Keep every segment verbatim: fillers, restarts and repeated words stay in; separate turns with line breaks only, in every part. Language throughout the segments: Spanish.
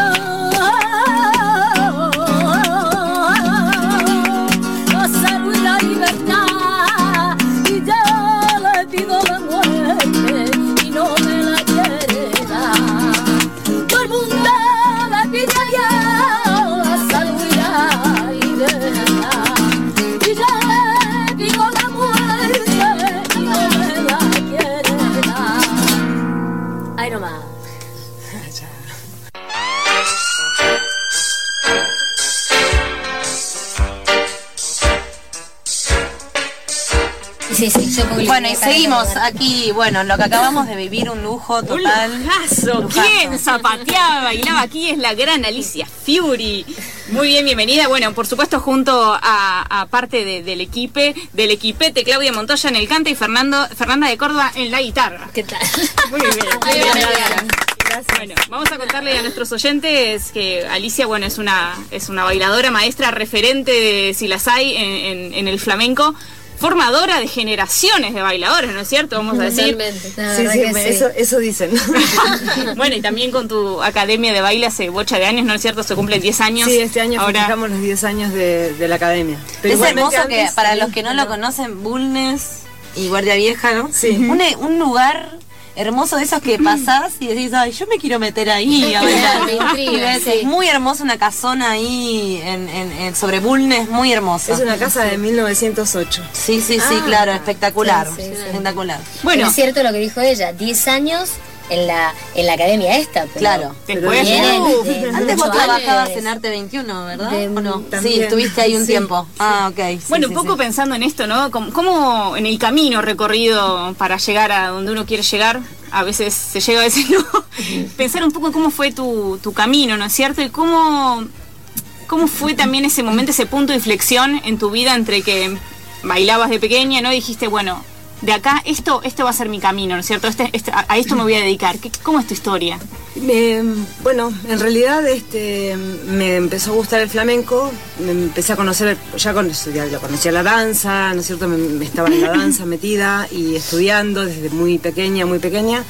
Sí, sí, yo
bueno, y seguimos aquí, bueno, lo que acabamos de vivir, un lujo total.
Un lujazo.
lujazo.
¿Quién zapateaba, bailaba aquí? Es la gran Alicia Fiori. Muy bien, bienvenida. Bueno, por supuesto, junto a, a parte de, del equipo, del equipete, Claudia Montoya en el cante y Fernando, Fernanda de Córdoba en la guitarra.
¿Qué tal?
Muy bien. Muy bien,
bien.
Gracias. Bueno, vamos a contarle a nuestros oyentes que Alicia, bueno, es una, es una bailadora, maestra, referente de, si las hay, en, en, en el flamenco. Formadora de generaciones de bailadores, ¿no es cierto? Vamos a decir.
Totalmente.
Sí, sí,
sí.
Eso, eso dicen.
Bueno, y también con tu academia de baile hace bocha de años, ¿no es cierto? Se cumplen diez años.
Sí, este año
Ahora
festejamos los diez años de, de la academia. Pero
es hermoso
igualmente
que,
antes,
para
sí,
los que no
pero-
lo conocen, Bulnes y Guardia Vieja, ¿no?
Sí.
Un, un lugar hermoso de esos que pasás y decís, ay, yo me quiero meter ahí a bailar.
Me intriga,
Es
sí.
muy hermoso, una casona ahí en, en, en- sobre Bulnes, muy hermosa.
Es una casa de mil novecientos ocho.
Sí, sí, sí,
Ah.
claro, espectacular,
Sí, sí, sí.
espectacular.
Bueno,
Es cierto lo que dijo ella, diez años en la en la academia esta. Pero
Claro.
después.
vienen
uh,
de
Antes vos
mucho
trabajabas
antes.
en Arte veintiuno, ¿verdad?
De-
¿O no?
También.
Sí, estuviste ahí un
Sí,
tiempo.
sí.
Ah, ok. sí,
Bueno,
sí,
un poco
sí.
pensando en esto, ¿no? ¿Cómo, cómo en el camino recorrido para llegar a donde uno quiere llegar, a veces se llega, a veces no? Pensar un poco cómo fue tu, tu camino, ¿no es cierto? Y cómo, cómo fue también ese momento, ese punto de inflexión en tu vida entre que bailabas de pequeña, ¿no? Y dijiste, bueno, de acá esto esto va a ser mi camino, ¿no es cierto? Este, este, a a esto me voy a dedicar. ¿Qué, ¿Cómo es tu historia?
Me- bueno, en realidad este, me empezó a gustar el flamenco, me empecé a conocer, ya, con, ya lo conocía la danza, ¿no es cierto? Me, me estaba en la danza metida y estudiando desde muy pequeña, muy pequeña.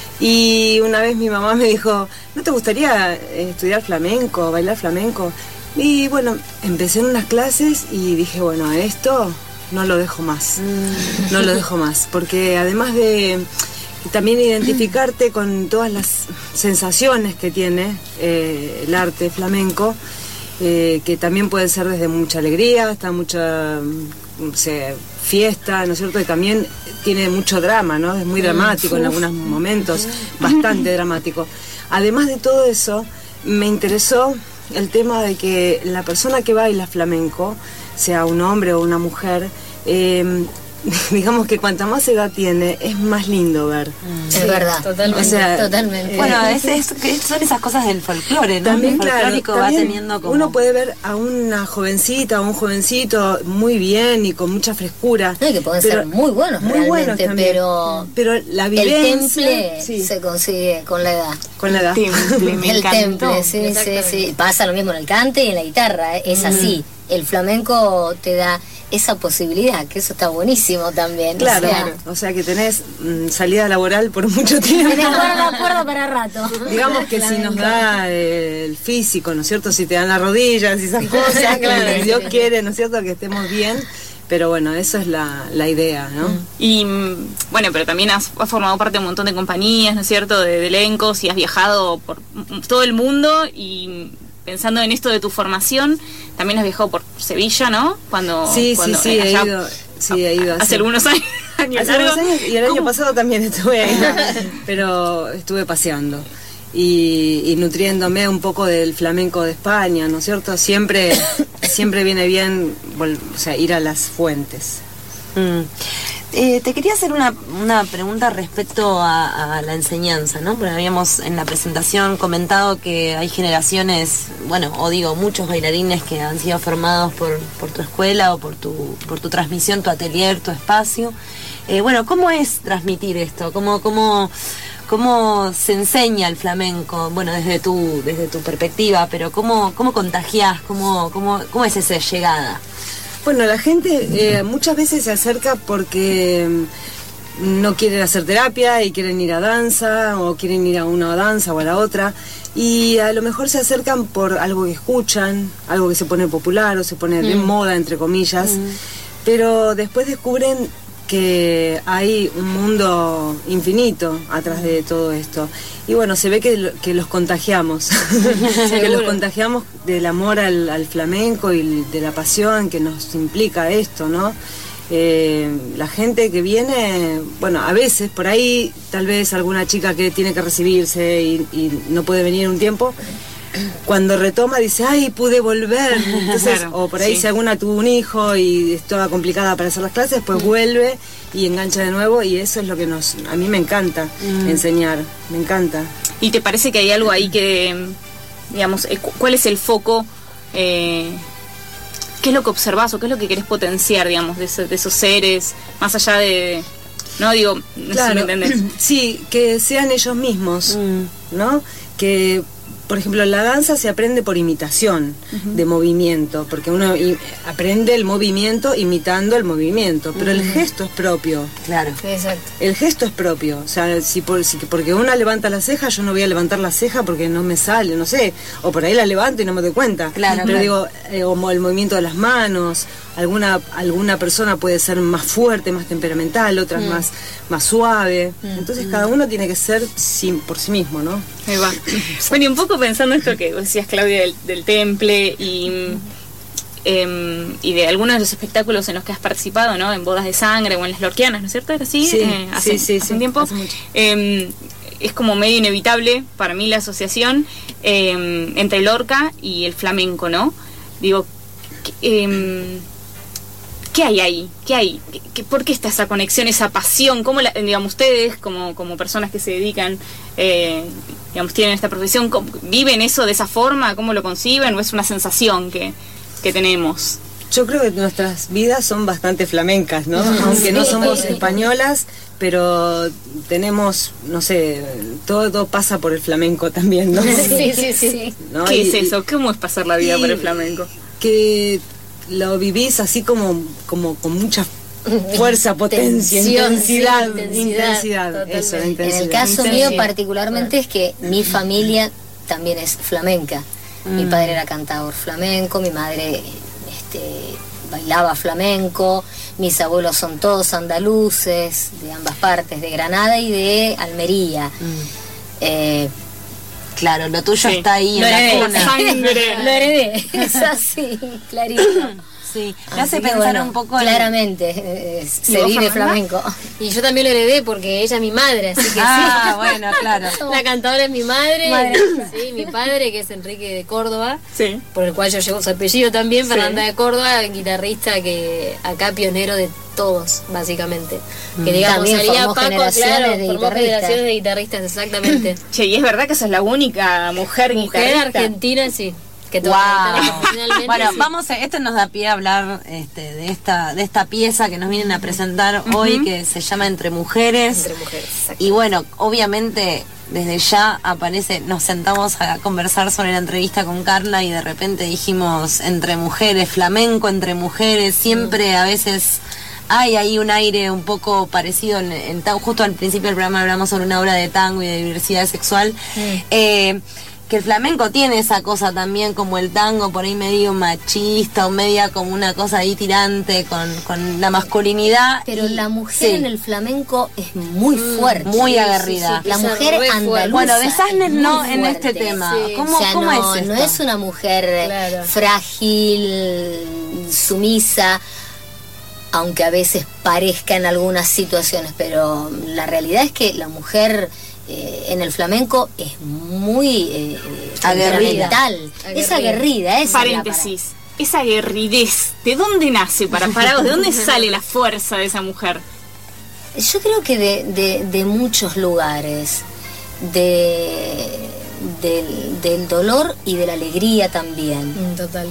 Y una vez mi mamá me dijo, ¿no te gustaría eh, estudiar flamenco, bailar flamenco? Y bueno, empecé en unas clases y dije, bueno, esto no lo dejo más, no lo dejo más, porque además de también identificarte con todas las sensaciones que tiene eh, el arte flamenco, eh, que también puede ser desde mucha alegría hasta mucha no sé, fiesta, ¿no es cierto? Y también tiene mucho drama, ¿no? Es muy dramático en algunos momentos, bastante dramático. Además de todo eso, me interesó el tema de que la persona que baila flamenco, sea un hombre o una mujer, eh, digamos que cuanta más edad tiene, es más lindo ver.
Es verdad, totalmente.
O sea,
totalmente.
eh,
Bueno, es, es- que son esas cosas del folclore, ¿no?
También,
El
claro,
folclórico
también
va teniendo como...
uno puede ver a una jovencita o un jovencito muy bien y con mucha frescura.
No, y que pueden
pero-
ser muy buenos
muy buenos
realmente,
también.
pero
Pero la
el
vivencia...
temple
sí,
se consigue con la edad.
con la edad.
Temple, me
el
encantó.
temple, sí, sí, sí. Pasa lo mismo en el cante y en la guitarra, ¿eh? Es así. El flamenco te da esa posibilidad, que eso está buenísimo también.
Claro,
O sea,
o sea que tenés mm, salida laboral por mucho tiempo.
tenés cuerda a cuerda para rato.
Digamos que si nos da eh, el físico, ¿no es cierto? Si te dan las rodillas y esas cosas,
Claro,
que
sí,
Dios
sí.
quiere, ¿no es cierto? Que estemos bien. Pero bueno, eso es la, la idea, ¿no?
Y mm, bueno, pero también has, has formado parte de un montón de compañías, ¿no es cierto? De, de elencos y has viajado por mm, todo el mundo y pensando en esto de tu formación, también has viajado por Sevilla, ¿no? Cuando,
Sí,
cuando,
sí, sí,
eh,
he
allá-
ido, sí, he ido.
Hace algunos años.
Hace algunos años y el año
¿Cómo?
pasado también estuve ahí, ¿no? Pero estuve paseando y, y nutriéndome un poco del flamenco de España, ¿no es cierto? Siempre, siempre viene bien vol- o sea, ir a las fuentes.
Mm. Eh, te quería hacer una, una pregunta respecto a, a la enseñanza, ¿no? Porque habíamos en la presentación comentado que hay generaciones, bueno, o digo, muchos bailarines que han sido formados por, por tu escuela o por tu, por tu transmisión, tu atelier, tu espacio. Eh, bueno, ¿cómo es transmitir esto? ¿Cómo, cómo, cómo se enseña el flamenco? Bueno, desde tu, desde tu perspectiva, pero ¿cómo, cómo contagiás? ¿Cómo, cómo, cómo es esa llegada?
Bueno, la gente eh, muchas veces se acerca porque no quieren hacer terapia y quieren ir a danza, o quieren ir a una danza o a la otra, y a lo mejor se acercan por algo que escuchan, algo que se pone popular o se pone de
Mm.
moda, entre comillas,
Mm.
pero después descubren que hay un mundo infinito atrás de todo esto. Y bueno, se ve que, lo- que los contagiamos, que los contagiamos del amor al, al flamenco y de la pasión que nos implica esto, ¿no? Eh, la gente que viene, bueno, a veces por ahí tal vez alguna chica que tiene que recibirse y, y no puede venir un tiempo, cuando retoma dice, ay, pude volver. Entonces,
Claro,
o por ahí
sí.
si alguna tuvo un hijo y estaba complicada para hacer las clases, pues vuelve y engancha de nuevo, y eso es lo que nos, a mí me encanta enseñar, me encanta.
¿Y te parece que hay algo ahí que, digamos, eh, cu- cuál es el foco? Eh, ¿Qué es lo que observás o qué es lo que querés potenciar, digamos, de, ese- de esos seres, más allá de... No, digo, no sé si
Claro,
me entendés.
sí, que sean ellos mismos,
Mm.
¿no? Que, por ejemplo, la danza se aprende por imitación de movimiento, porque uno i- aprende el movimiento imitando el movimiento, pero el gesto es propio.
Claro.
Exacto.
El gesto es propio, o sea, si, por, si porque una levanta la ceja, yo no voy a levantar la ceja porque no me sale, no sé, o por ahí la levanto y no me doy cuenta.
Claro,
Pero
claro.
digo, eh, o mo- el movimiento de las manos, alguna alguna persona puede ser más fuerte, más temperamental, otras más más suave. Entonces cada uno tiene que ser sin, por sí mismo, ¿no?
Ahí va. Bueno, y un poco pensando esto que vos decías, Claudia, del, del temple y, em, y de algunos de los espectáculos en los que has participado, ¿no? En Bodas de Sangre o en Las Lorquianas, ¿no es cierto? ¿Era así?
Sí,
Eh, hace,
sí, sí,
hace
sí,
un tiempo.
hace mucho.
Em, es como medio inevitable para mí la asociación em, entre el Lorca y el flamenco, ¿no? Digo, que, em, ¿qué hay ahí? ¿Qué hay? ¿Qué, qué- ¿Por qué está esa conexión, esa pasión? ¿Cómo, la, digamos, ustedes, como, como personas que se dedican, eh, digamos, tienen esta profesión, cómo- viven eso de esa forma? ¿Cómo lo conciben? ¿O es una sensación que, que tenemos?
Yo creo que nuestras vidas son bastante flamencas, ¿no? Aunque no
Sí.
somos españolas, pero tenemos, no sé, todo, todo pasa por el flamenco también, ¿no?
Sí, sí, sí.
¿No?
¿Qué
Y-
es eso? ¿Cómo es pasar la vida
y-
por el flamenco?
Que lo vivís así como, como con mucha fuerza, potencia,
Tensión,
intensidad,
sí,
intensidad,
intensidad,
eso, la
En
intensidad.
el caso
Intensidad.
mío particularmente es que mi familia también es flamenca. Mi padre era cantador flamenco, mi madre este, bailaba flamenco, mis abuelos son todos andaluces, de ambas partes, de Granada y de Almería. Eh,
Claro, lo tuyo
Sí.
está ahí
Lo
en la
heredé.
cuna.
Sangre.
lo heredé, es así, clarito.
Sí, me
Así
hace
que,
pensar
bueno,
un poco en...
claramente eh,
¿Y
se
vos,
vive
Fernanda?
flamenco.
Y yo también lo heredé porque ella es mi madre, así que
Ah,
sí.
bueno, claro.
La cantadora es mi madre,
Madre.
sí, mi padre que es Enrique de Córdoba,
Sí.
por el cual yo llevo su apellido también,
Sí.
Fernanda de Córdoba, guitarrista que acá pionero de todos, básicamente. Que digamos,
También
salía
formó
Paco,
generaciones
claro,
de
formó
guitarristas.
generaciones de guitarristas, exactamente.
Che, y es verdad que sos la única mujer,
Mujer
guitarrista.
argentina, sí. Que toca
Wow.
guitarra profesionalmente,
Bueno,
sí.
vamos a, esto nos da pie a hablar este, de esta de esta pieza que nos vienen a presentar hoy, que se llama Entre Mujeres.
Entre mujeres, exacto.
Y bueno, obviamente desde ya aparece, nos sentamos a conversar sobre la entrevista con Carla y de repente dijimos entre mujeres, flamenco entre mujeres, siempre a veces hay ahí un aire un poco parecido en, en tan- justo al principio del programa hablamos sobre una obra de tango y de diversidad sexual. Eh, que el flamenco tiene esa cosa también como el tango, por ahí medio machista o media como una cosa ahí tirante con, con la masculinidad.
Pero
y-
la mujer
sí,
en el flamenco es muy fuerte.
muy
Sí,
aguerrida.
sí, sí. La
Esa
mujer
re fuerte.
andaluza.
Bueno, de Sasnes
es
no
muy
en este
fuerte.
tema.
Sí.
¿Cómo,
O sea,
cómo
no,
es esto?
no es una mujer eh,
Claro.
frágil, sumisa, aunque a veces parezca en algunas situaciones, pero la realidad es que la mujer eh, en el flamenco es muy eh,
Aguerrida.
temperamental, es aguerrida, esa es la
Paréntesis. Esa guerridez, ¿de dónde nace para parados? ¿De dónde sale la fuerza de esa mujer?
Yo creo que de, de, de muchos lugares, de, del, del dolor y de la alegría también.
Mm, total.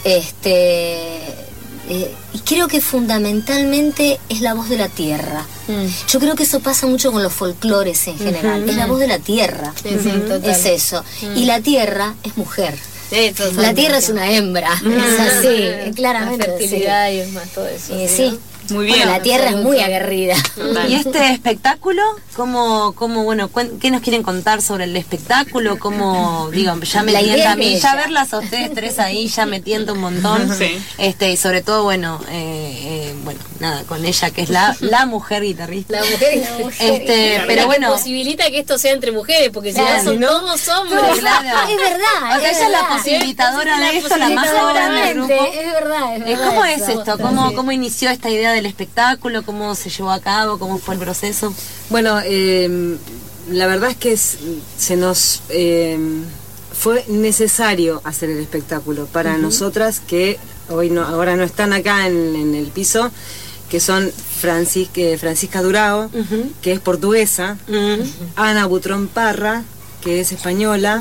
Este, eh, y creo que fundamentalmente es la voz de la tierra.
Mm.
Yo creo que eso pasa mucho con los folclores en general. Es la voz de la tierra.
Sí, sí, total.
Es eso. Y la tierra es mujer.
Sí, totalmente.
La tierra es una hembra. Es así, claramente.
La fertilidad y es más todo eso.
Sí,
¿no?
sí,
Muy bien.
Bueno, la tierra es muy aguerrida.
¿Y este espectáculo? ¿Cómo, cómo bueno, cuen- qué nos quieren contar sobre el espectáculo? ¿Cómo, digo, ya me
La idea
tienta a
es
mí,
ella.
ya verlas a ustedes tres ahí ya me tienta un montón.
Sí.
Este, y sobre todo, bueno, eh, eh, bueno, nada, con ella que es la, la mujer guitarrista.
La mujer, la mujer.
Este,
La
pero
que
bueno.
posibilita que esto sea entre mujeres, porque si
Claro,
no son
¿no?
todos hombres.
Claro.
Es verdad.
O sea,
es
ella es la
verdad.
posibilitadora
La
de esto, la más joven del grupo.
Seguramente, es verdad, es
Eh,
verdad.
¿Cómo es
eso.
esto? ¿Cómo, ¿Cómo inició esta idea del espectáculo? ¿Cómo se llevó a cabo? ¿Cómo fue el proceso?
Bueno, eh, la verdad es que es- se nos eh, fue necesario hacer el espectáculo para nosotras que hoy no, ahora no están acá en, en el piso, que son Francis, que Francisca Durao, que es portuguesa, Ana Butrón Parra, que es española,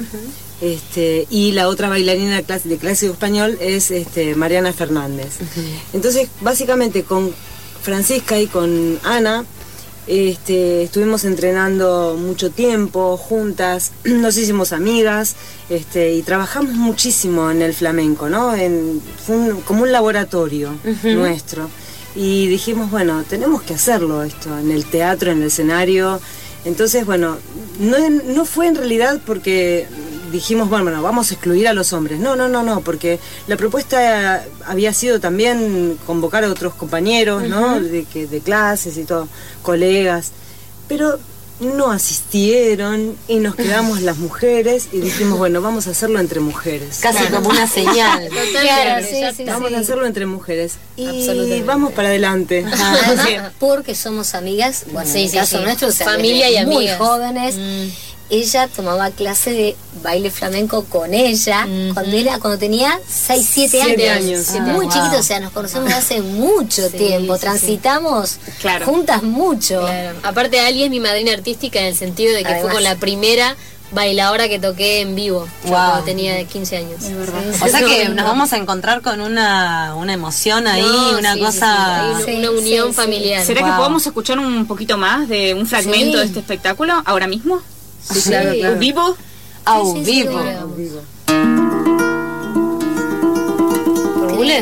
este, y la otra bailarina clas- de clásico español es este, Mariana Fernández. Entonces, básicamente con Francisca y con Ana este, estuvimos entrenando mucho tiempo juntas, nos hicimos amigas este, y trabajamos muchísimo en el flamenco, ¿no? En, fue un- como un laboratorio nuestro. Y dijimos, bueno, tenemos que hacerlo esto, en el teatro, en el escenario. Entonces, bueno, no, no fue en realidad porque dijimos, bueno, bueno, vamos a excluir a los hombres. No, no, no, no, porque la propuesta había sido también convocar a otros compañeros, ¿no? De, que, de clases y todo, colegas. Pero no asistieron y nos quedamos las mujeres y dijimos, bueno, vamos a hacerlo entre mujeres.
Casi como una señal.
Totalmente,
sí,
ya
sí,
está.
Vamos a hacerlo entre mujeres. Y
Absolutamente.
vamos para adelante.
Además, porque somos amigas, bueno,
Sí,
en el
sí,
caso
sí.
nuestro, o sea,
Familia
desde
y
muy
amigas.
jóvenes.
Mm.
Ella tomaba clase de baile flamenco con ella
Ujú.
cuando era cuando tenía seis, siete
Siete
años.
años.
Sí,
Ah,
muy
wow.
chiquito, o sea, nos conocemos hace mucho
Sí,
tiempo,
sí, sí.
transitamos
Claro.
juntas mucho.
Claro. Aparte, Ali es mi madrina artística en el sentido de que
Además.
fue con la primera bailadora que toqué en vivo. Yo
Wow.
cuando tenía quince años.
Sí,
O sea que nos vamos a encontrar con una, una emoción ahí,
No,
una
sí, sí,
cosa...
sí, hay
Sí,
una unión
sí, sí.
familiar.
¿Será que
Wow.
podemos escuchar un poquito más de un fragmento
Sí.
de este espectáculo ahora mismo?
Sí, claro,
Sí.
claro.
¿Vivo?
Au
Sí, sí, sí,
vivo.
claro.
Vivo.
¿Formule?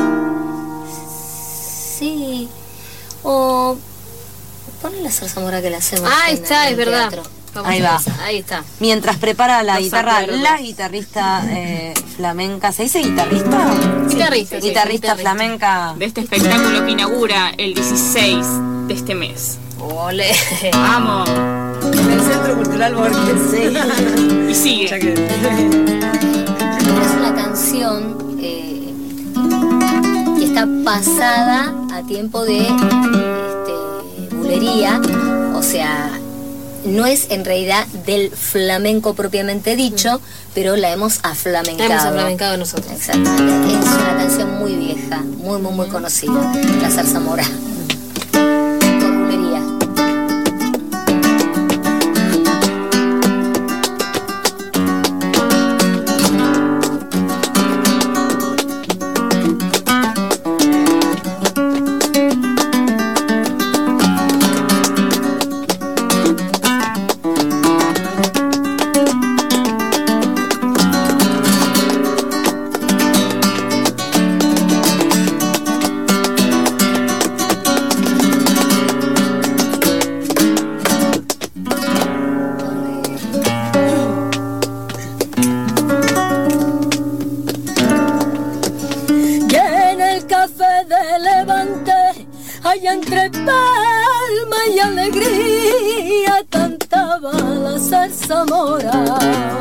Sí. O ponle la zarzamora que la hacemos.
Ah,
en-
está,
en
es
el
verdad.
teatro.
Vamos
Ahí
a
va.
esa. Ahí está.
Mientras prepara la
Los
guitarra,
acuerdos.
la guitarrista eh, flamenca, ¿se dice guitarrista?
Guitarrista, sí,
Guitarrista
guitarrista.
flamenca.
De este espectáculo que inaugura el dieciséis de este mes.
Ole.
¡Vamos!
En el Centro Cultural Borges.
Y sigue.
Ya que-
Es una canción eh, que está pasada a tiempo de este, bulería, o sea, no es en realidad del flamenco propiamente dicho, pero la hemos aflamencado.
La hemos aflamencado nosotros.
Exactamente, es una canción muy vieja, muy, muy, muy conocida, la zarzamora. Por bulería.
Y en el café de Levante, allá entre palma y alegría, cantaba la zarzamora.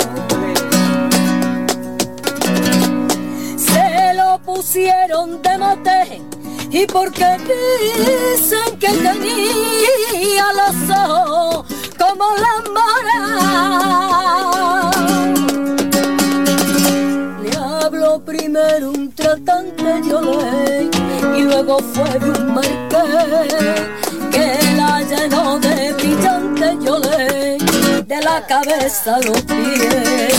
Se lo pusieron de mote y porque dicen que tenía los ojos como la mora. Le habló primero un tratante de olé y luego fue de un marqués que la llenó de brillante yolé de la cabeza a los pies.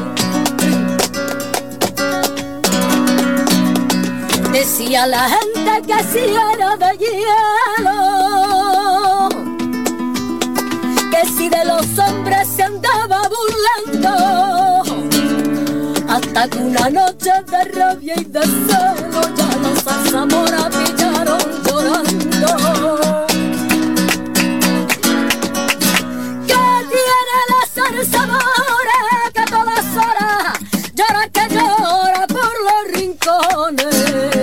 Decía la gente que si era de hielo, que si de los hombres se andaba burlando, hasta que una noche de rabia y de celo ya los zarzamora pillaron llorando. olvido que tiene la zarzamora que a todas horas llora que llora por los rincones.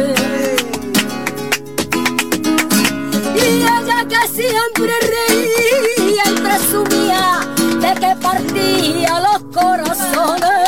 Y ella que siempre reía y presumía de que partía los corazones.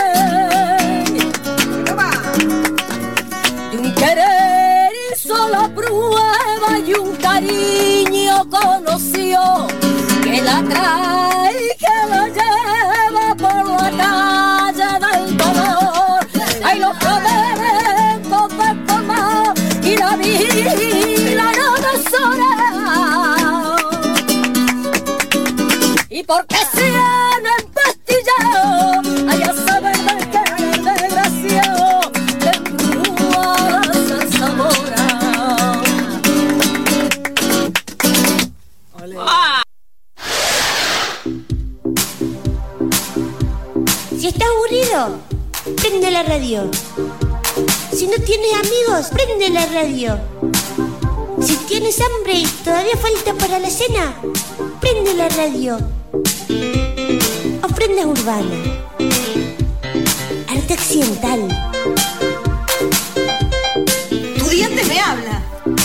Y un querer hizo la prueba y un cariño conoció que la trae y que la lleva por la calle del dolor. Ay, los flamencos del colmado y la vida no desora. Y porque se han empastillado, allá saben de qué desgraciado que embrujó a la zarzamora.
Si estás aburrido, prende la radio. Si no tienes amigos, prende la radio. Si tienes hambre y todavía falta para la cena, prende la radio. Ofrenda urbana. Arte occidental.
Tu diente me habla.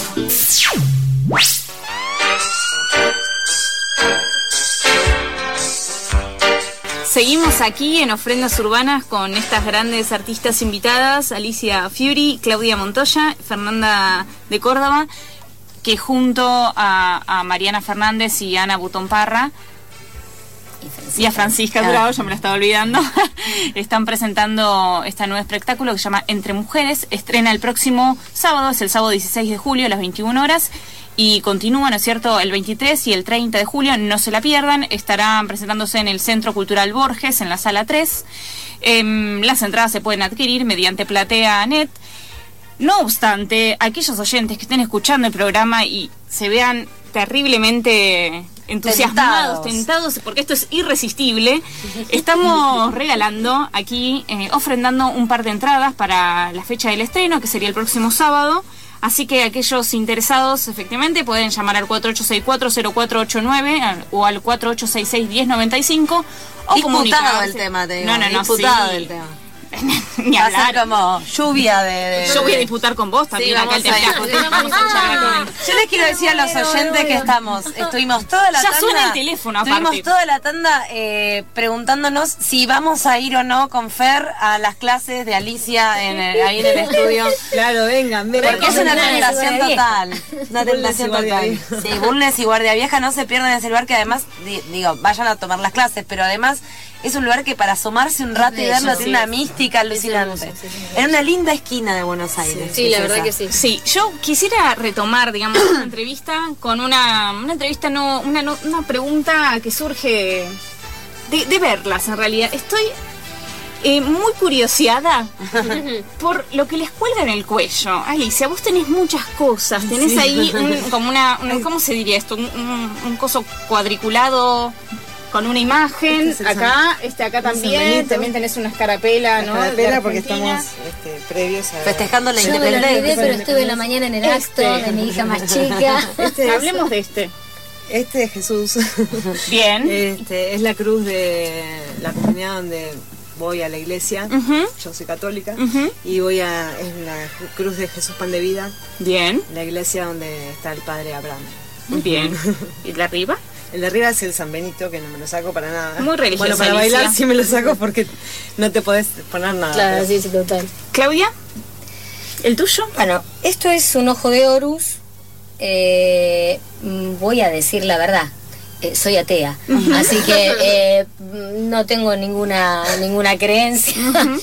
Seguimos aquí en Ofrendas Urbanas con estas grandes artistas invitadas, Alicia Fiori, Claudia Montoya, Fernanda de Córdoba, que junto a, a Mariana Fernández y Ana Butón Parra y, y a Francisca Durao, yo me la estaba olvidando, están presentando este nuevo espectáculo que se llama Entre Mujeres. Estrena el próximo sábado, es el sábado dieciséis de julio a las veintiuna horas. Y continúa, ¿no es cierto?, el veintitrés y el treinta de julio, no se la pierdan, estarán presentándose en el Centro Cultural Borges, en la Sala tres. Eh, las entradas se pueden adquirir mediante Platea punto net. No obstante, aquellos oyentes que estén escuchando el programa y se vean terriblemente entusiasmados, tentados, tentados porque esto es irresistible, estamos regalando aquí, eh, ofrendando un par de entradas para la fecha del estreno, que sería el próximo sábado. Así que aquellos interesados, efectivamente, pueden llamar al cuatro ocho seis cuatro cero cuatro ocho nueve o al cuatro ocho seis seis uno cero nueve cinco o
disputado el tema, te digo.
No, no, no,
disputado
sí.
el tema.
Ni
Va a ser
hablar.
como lluvia de, de-
Yo voy a disputar con vos también,
Sí,
acá
vamos
el tema.
a ir.
Vamos a charlar con él.
Yo les quiero decir a los oyentes que estamos, estuvimos toda la
Ya
tanda.
suena el teléfono, aparte.
Estuvimos toda la tanda eh, preguntándonos si vamos a ir o no con Fer a las clases de Alicia en el- ahí en el estudio.
Claro, vengan, vengan.
Porque es una tentación total. Una
Bulnes
tentación
y Guardia
total.
Vieja.
Sí, Bulnes y Guardia Vieja, no se pierdan ese lugar que además, di- digo, vayan a tomar las clases, pero además es un lugar que para asomarse un rato y
bello,
verlo
sí.
tiene una mística alucinante.
hermoso, sí, sí.
En una linda esquina de Buenos Aires.
Sí, la
es
verdad
esa.
que sí.
Sí, yo quisiera retomar, digamos, una entrevista con una, una entrevista, no, una, no- una pregunta que surge de, de verlas en realidad. Estoy eh, muy curioseada por lo que les cuelga en el cuello. Alicia, vos tenés muchas cosas, tenés
Sí.
ahí un- como una, una- ¿cómo se diría esto? Un, un- un coso cuadriculado con una imagen,
Este es el
acá,
San-
este acá
el San
también,
Benito.
también tenés una escarapela,
La
¿no?
carapela
De
porque
Argentina.
estamos este, previos a...
Festejando la
Yo me lo olvidé,
independencia.
pero estuve en la mañana en el acto
Este.
de mi hija más chica.
Este es,
Hablemos de este.
este es Jesús.
Bien.
Este, es la cruz de la comunidad donde voy a la iglesia.
Ujú.
Yo soy católica.
Ujú.
Y voy a... Es la cruz de Jesús Pan de Vida,
Bien,
la iglesia donde está el padre Abraham.
bien. ¿Y de arriba?
El de arriba es el San Benito, que no me lo saco para nada.
Muy religiosa,
Bueno, para
Alicia.
bailar sí me lo saco porque no te podés poner nada.
Claro,
pero-
sí, sí, total.
Claudia, ¿el tuyo?
Bueno, esto es un ojo de Horus. Eh, mm, voy a decir la verdad. Eh, soy atea, así que eh, mm, no tengo ninguna ninguna creencia,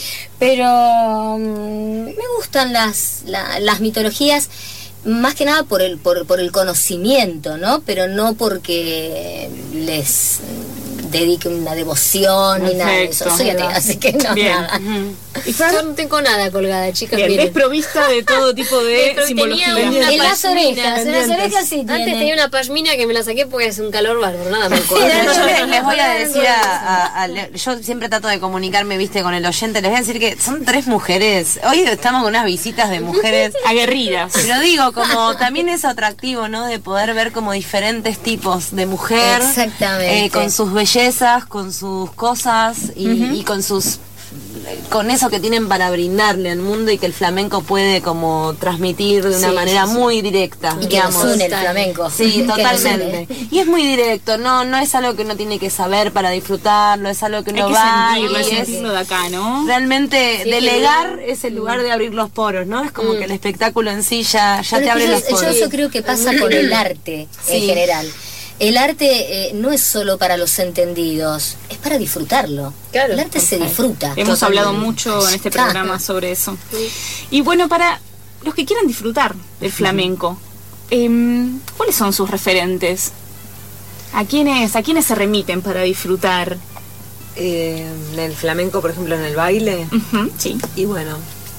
pero mm, me gustan las la- las mitologías más que nada por el por, por el conocimiento, ¿no? Pero no porque les dedique una devoción ni nada de eso. Soy atea, así que no,
Bien.
nada.
Uh-huh.
¿Y yo no tengo nada colgada, chicas?
Bien,
miren.
es provista de todo tipo de
Pero
simbología.
tenía una
En las
pashmina.
orejas, en las orejas sí
Antes
tiene.
tenía una pashmina que me la saqué porque es un calor bárbaro, nada me acuerdo.
Yo les, les voy a decir a, a- a- yo siempre trato de comunicarme, viste, con el oyente, les voy a decir que son tres mujeres, hoy estamos con unas visitas de mujeres
Aguerridas.
pero digo, como también es atractivo, ¿no? De poder ver como diferentes tipos de mujer.
Exactamente.
eh, con sus bellezas, con sus cosas y,
Ujú.
y con sus con eso que tienen para brindarle al mundo y que el flamenco puede como transmitir de una
Sí,
manera
sí, sí.
muy directa,
Y que
digamos.
nos une el flamenco.
Sí,
Que nos
totalmente.
une.
Y es muy directo, no no es algo que uno tiene que saber para disfrutarlo, es algo que
Hay
uno
que
va
sentirlo, hay
y
que
es
sentirlo de acá, ¿no?
realmente
Sí,
delegar
que-
es el lugar de abrir los poros, ¿no? Es como
Mm.
que el espectáculo en sí ya, ya
Pero
te abre
yo,
los
yo
poros.
eso creo que pasa con el arte en
Sí.
general. El arte eh, no es solo para los entendidos, es para disfrutarlo.
Claro.
El arte se disfruta.
Hemos
Totalmente.
hablado mucho en este
Está.
programa sobre eso. Y bueno, para los que quieran disfrutar del flamenco, em, ¿cuáles son sus referentes? ¿A quiénes, ¿A quiénes se remiten para disfrutar?
Eh, en el flamenco, por ejemplo, en el baile.
Ujú, sí.
Y bueno.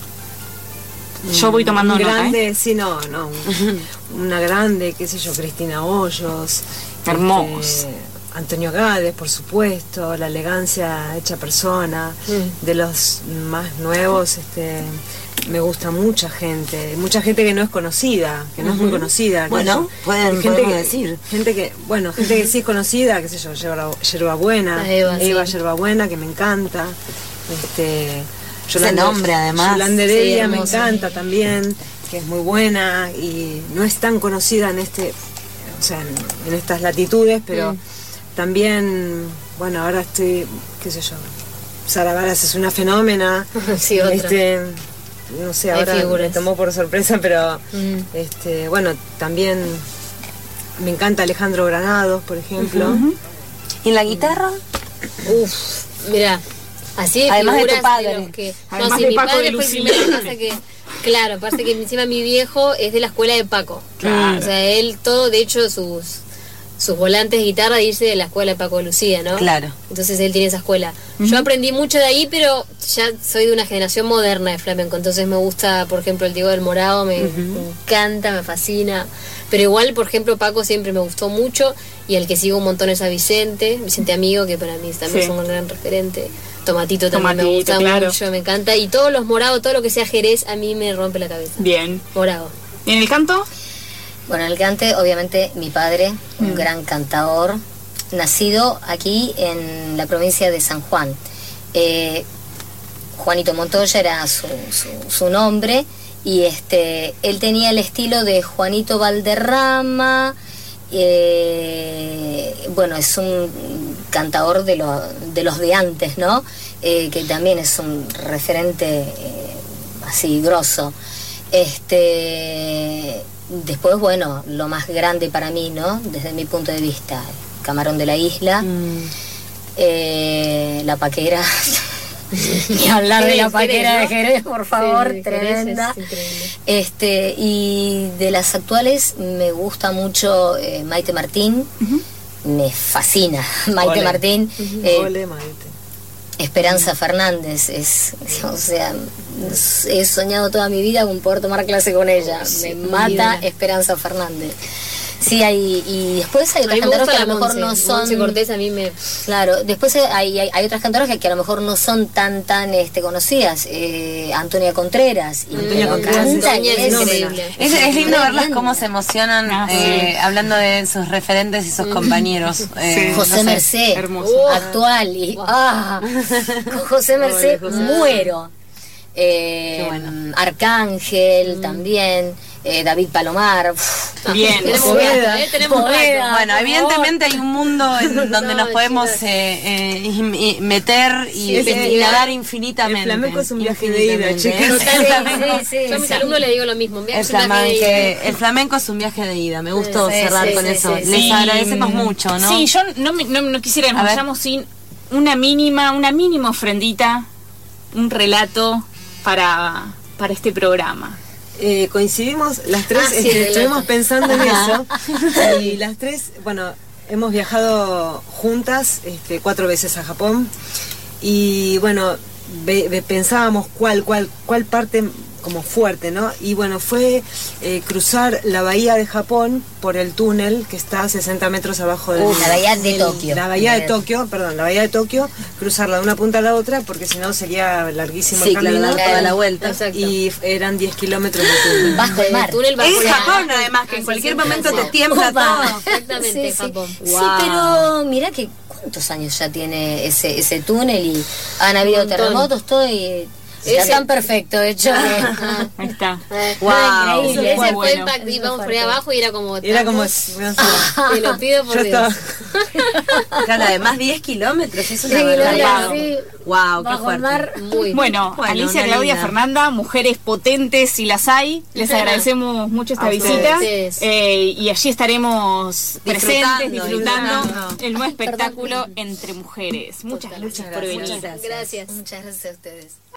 Yo voy tomando
un
nota,
grande,
¿eh?
sí, no, no. un- una grande, qué sé yo, Cristina Hoyos.
Hermoso.
este, Antonio Gades, por supuesto, la elegancia hecha persona.
Mm.
De los más nuevos, este, me gusta mucha gente, mucha gente que no es conocida, que no es muy conocida.
Bueno,
que-
pueden-
gente
podemos
que,
decir.
Gente que, bueno, gente que sí es conocida, qué sé yo, Yerba, Yerba Buena,
Ah, Eva, sí.
Yerba Buena, que me encanta. Este,
Ese nombre, además.
Yolanda Heredia
Sí,
me
hermoso.
encanta también, que es muy buena y no es tan conocida en este, o sea, en, en estas latitudes, pero
Mm.
también, bueno, ahora estoy, qué sé yo, Sara Varas es una fenómena.
Sí, otra.
Este, no sé,
Hay
ahora
figuras.
me tomó por sorpresa, pero
Mm.
este, bueno, también me encanta Alejandro Granados, por ejemplo.
¿Y en la guitarra?
Uf, mira, así de
Además de tu
figuras
padre.
los que,
Además
no, sí,
de
mi
Paco
padre
de
fue el
Lucía.
primero, pasa que, claro, pasa que encima mi viejo es de la escuela de Paco.
Claro.
O sea, él todo, de hecho, sus sus volantes de guitarra dice de la escuela de Paco de Lucía, ¿no?
Claro.
Entonces él tiene esa escuela. Yo aprendí mucho de ahí, pero ya soy de una generación moderna de flamenco, entonces me gusta, por ejemplo, el Diego del Morado, me, me encanta, me fascina. Pero igual, por ejemplo, Paco siempre me gustó mucho y el que sigo un montón es a Vicente, Vicente Amigo, que para mí también
Sí.
es un gran referente. Tomatito también me
Tomatito,
gusta
claro.
mucho, me encanta. Y todos los morados, todo lo que sea Jerez, a mí me rompe la cabeza.
Bien.
Morado.
¿Y en el canto?
Bueno, el cante, obviamente, mi padre, un
Mm.
gran cantador, nacido aquí en la provincia de San Juan. Eh, Juanito Montoya era su, su, su nombre, y este él tenía el estilo de Juanito Valderrama. Eh, bueno, es un cantador de, lo, de los de antes, ¿no? Eh, que también es un referente eh, así grosso. Este, después, bueno, lo más grande para mí, ¿no? Desde mi punto de vista, Camarón de la Isla, eh, La Paquera. Ni hablar de la
Jerez,
Paquera de
Jerez, ¿no?
Jerez, por favor,
Sí, Jerez es
tremenda.
increíble.
Este, y de las actuales me gusta mucho eh, Maite Martín, me fascina Maite
Ole.
Martín. eh,
Ole, Maite.
Esperanza Fernández, es, o sea, he soñado toda mi vida con poder tomar clase con ella. Me mata
vida.
Esperanza Fernández. Sí, hay, y después hay
A mí
otras
me
cantoras
gusta
que a
la
lo mejor
Monse.
no son.
Monse Cortés a mí me...
Claro, después hay, hay, hay otras cantoras que, que a lo mejor no son tan tan este conocidas. Eh, Antonia Contreras. Y
Antonia
me
Contreras
encanta,
Antonia
y
es
es-
increíble.
Es, es lindo verlas
Tremendo.
cómo se emocionan
Ah, sí.
eh, hablando de sus referentes y sus compañeros. eh, no
José
sé.
Merced,
hermoso.
actual, y ah, con José Merced muero. Eh,
Qué bueno.
Arcángel también, eh, David Palomar. uf,
Bien.
Tenemos
Poveda.
rato, ¿eh? Tenemos
Poveda.
rato.
Bueno, evidentemente hay un mundo en donde
No,
nos podemos
chicas.
eh, eh, im- i- meter y,
Sí, sí,
y nadar
el
infinitamente.
flamenco es un viaje de ida,
Infinitamente.
chicas.
Sí, sí, sí,
Yo a mis
sí.
alumnos les digo lo mismo. Mira,
El,
es una
flamenco,
que-
el flamenco es un viaje de ida. Me gustó
Sí,
cerrar
sí,
con
sí,
eso.
sí,
Les
Sí,
agradecemos
mm,
mucho, ¿no?
Sí, yo no, me- no, no quisiera que nos
A ver.
vayamos sin una mínima, una mínima ofrendita, un relato para, para este programa.
Eh, coincidimos las tres,
Ah, sí,
este,
relato.
estuvimos pensando en eso y las tres, bueno, hemos viajado juntas este, cuatro veces a Japón y bueno, ve, ve, pensábamos cuál, cuál, cuál parte como fuerte, ¿no? Y bueno, fue eh, cruzar la bahía de Japón por el túnel que está a sesenta metros abajo de
uh, la bahía de Tokio.
La bahía de Tokio, perdón, la bahía de Tokio, cruzarla de una punta a la otra porque si no sería larguísimo
sí,
el camino.
claro, toda la vuelta.
Exacto. Y eran diez kilómetros de túnel.
Bajo el mar.
túnel bajo
Es
el
Japón,
mar.
además, que en
Ah,
cualquier
sí,
momento
sí.
te tiembla
Opa.
todo.
Exactamente,
Sí, sí.
Japón.
Sí,
Wow.
pero mirá que cuántos años ya tiene ese ese túnel y han habido
montón.
terremotos, todo y está
Ese-
tan perfecto hecho que
Ah,
Ahí está.
eh,
Wow.
increíble.
Ese
Muy
fue el
bueno.
pack, íbamos por ahí
fuerte.
abajo y era como...
Era como...
Te lo pido por
Yo
Dios.
estaba...
Claro, además diez kilómetros, es una
Sí,
barbaridad.
sí.
Wow, qué
Bajo el
fuerte.
mar.
Muy
Bueno,
Bueno,
Alicia,
una
Claudia,
linda.
Fernanda, mujeres potentes si las hay. Les agradecemos mucho esta
A
visita.
ustedes.
Eh, y allí estaremos presentes, disfrutando
disfrutando.
el nuevo espectáculo Entre Mujeres. Muchas
Total.
gracias
Muchas
por
gracias.
venir.
Muchas
Gracias.
Muchas gracias a ustedes.